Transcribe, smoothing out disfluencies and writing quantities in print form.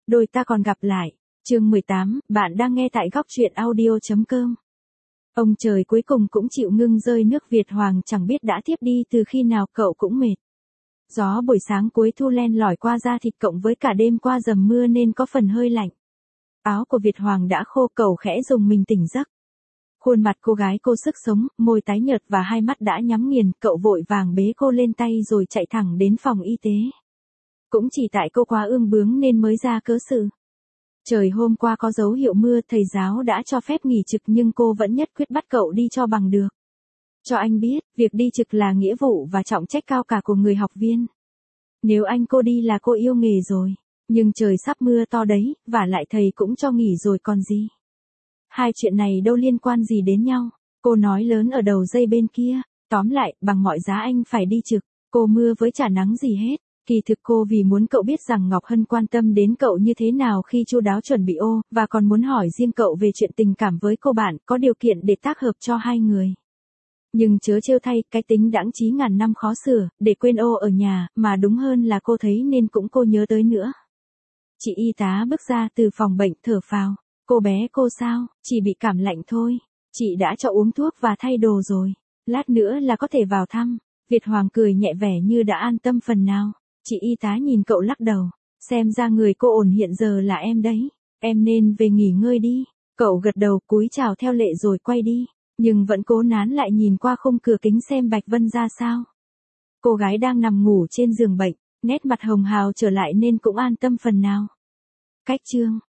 Đôi ta còn gặp lại. Chương 18, bạn đang nghe tại góc truyện audio.com. Ông trời cuối cùng cũng chịu ngưng rơi nước. Việt Hoàng chẳng biết đã tiếp đi từ khi nào, cậu cũng mệt. Gió buổi sáng cuối thu len lỏi qua da thịt cộng với cả đêm qua dầm mưa nên có phần hơi lạnh. Áo của Việt Hoàng đã khô, cậu khẽ dùng mình tỉnh giấc. Khuôn mặt cô gái cô sức sống, môi tái nhợt và hai mắt đã nhắm nghiền, cậu vội vàng bế cô lên tay rồi chạy thẳng đến phòng y tế. Cũng chỉ tại cô quá ương bướng nên mới ra cớ sự. Trời hôm qua có dấu hiệu mưa, thầy giáo đã cho phép nghỉ trực nhưng cô vẫn nhất quyết bắt cậu đi cho bằng được. Cho anh biết, việc đi trực là nghĩa vụ và trọng trách cao cả của người học viên. Nếu anh cô đi là cô yêu nghề rồi. Nhưng trời sắp mưa to đấy, vả lại thầy cũng cho nghỉ rồi còn gì. Hai chuyện này đâu liên quan gì đến nhau. Cô nói lớn ở đầu dây bên kia. Tóm lại, bằng mọi giá anh phải đi trực. Cô mưa với chả nắng gì hết. Kỳ thực cô vì muốn cậu biết rằng Ngọc Hân quan tâm đến cậu như thế nào khi chu đáo chuẩn bị ô, và còn muốn hỏi riêng cậu về chuyện tình cảm với cô bạn, có điều kiện để tác hợp cho hai người. Nhưng chớ trêu thay, cái tính đãng trí ngàn năm khó sửa, để quên ô ở nhà, mà đúng hơn là cô thấy nên cũng cô nhớ tới nữa. Chị y tá bước ra từ phòng bệnh thở phào. Cô bé cô sao, chỉ bị cảm lạnh thôi. Chị đã cho uống thuốc và thay đồ rồi. Lát nữa là có thể vào thăm. Việt Hoàng cười nhẹ vẻ như đã an tâm phần nào. Chị y tá nhìn cậu lắc đầu. Xem ra người cô ổn hiện giờ là em đấy. Em nên về nghỉ ngơi đi. Cậu gật đầu cúi chào theo lệ rồi quay đi. Nhưng vẫn cố nán lại nhìn qua khung cửa kính xem Bạch Vân ra sao. Cô gái đang nằm ngủ trên giường bệnh. Nét mặt hồng hào trở lại nên cũng an tâm phần nào. Cách chương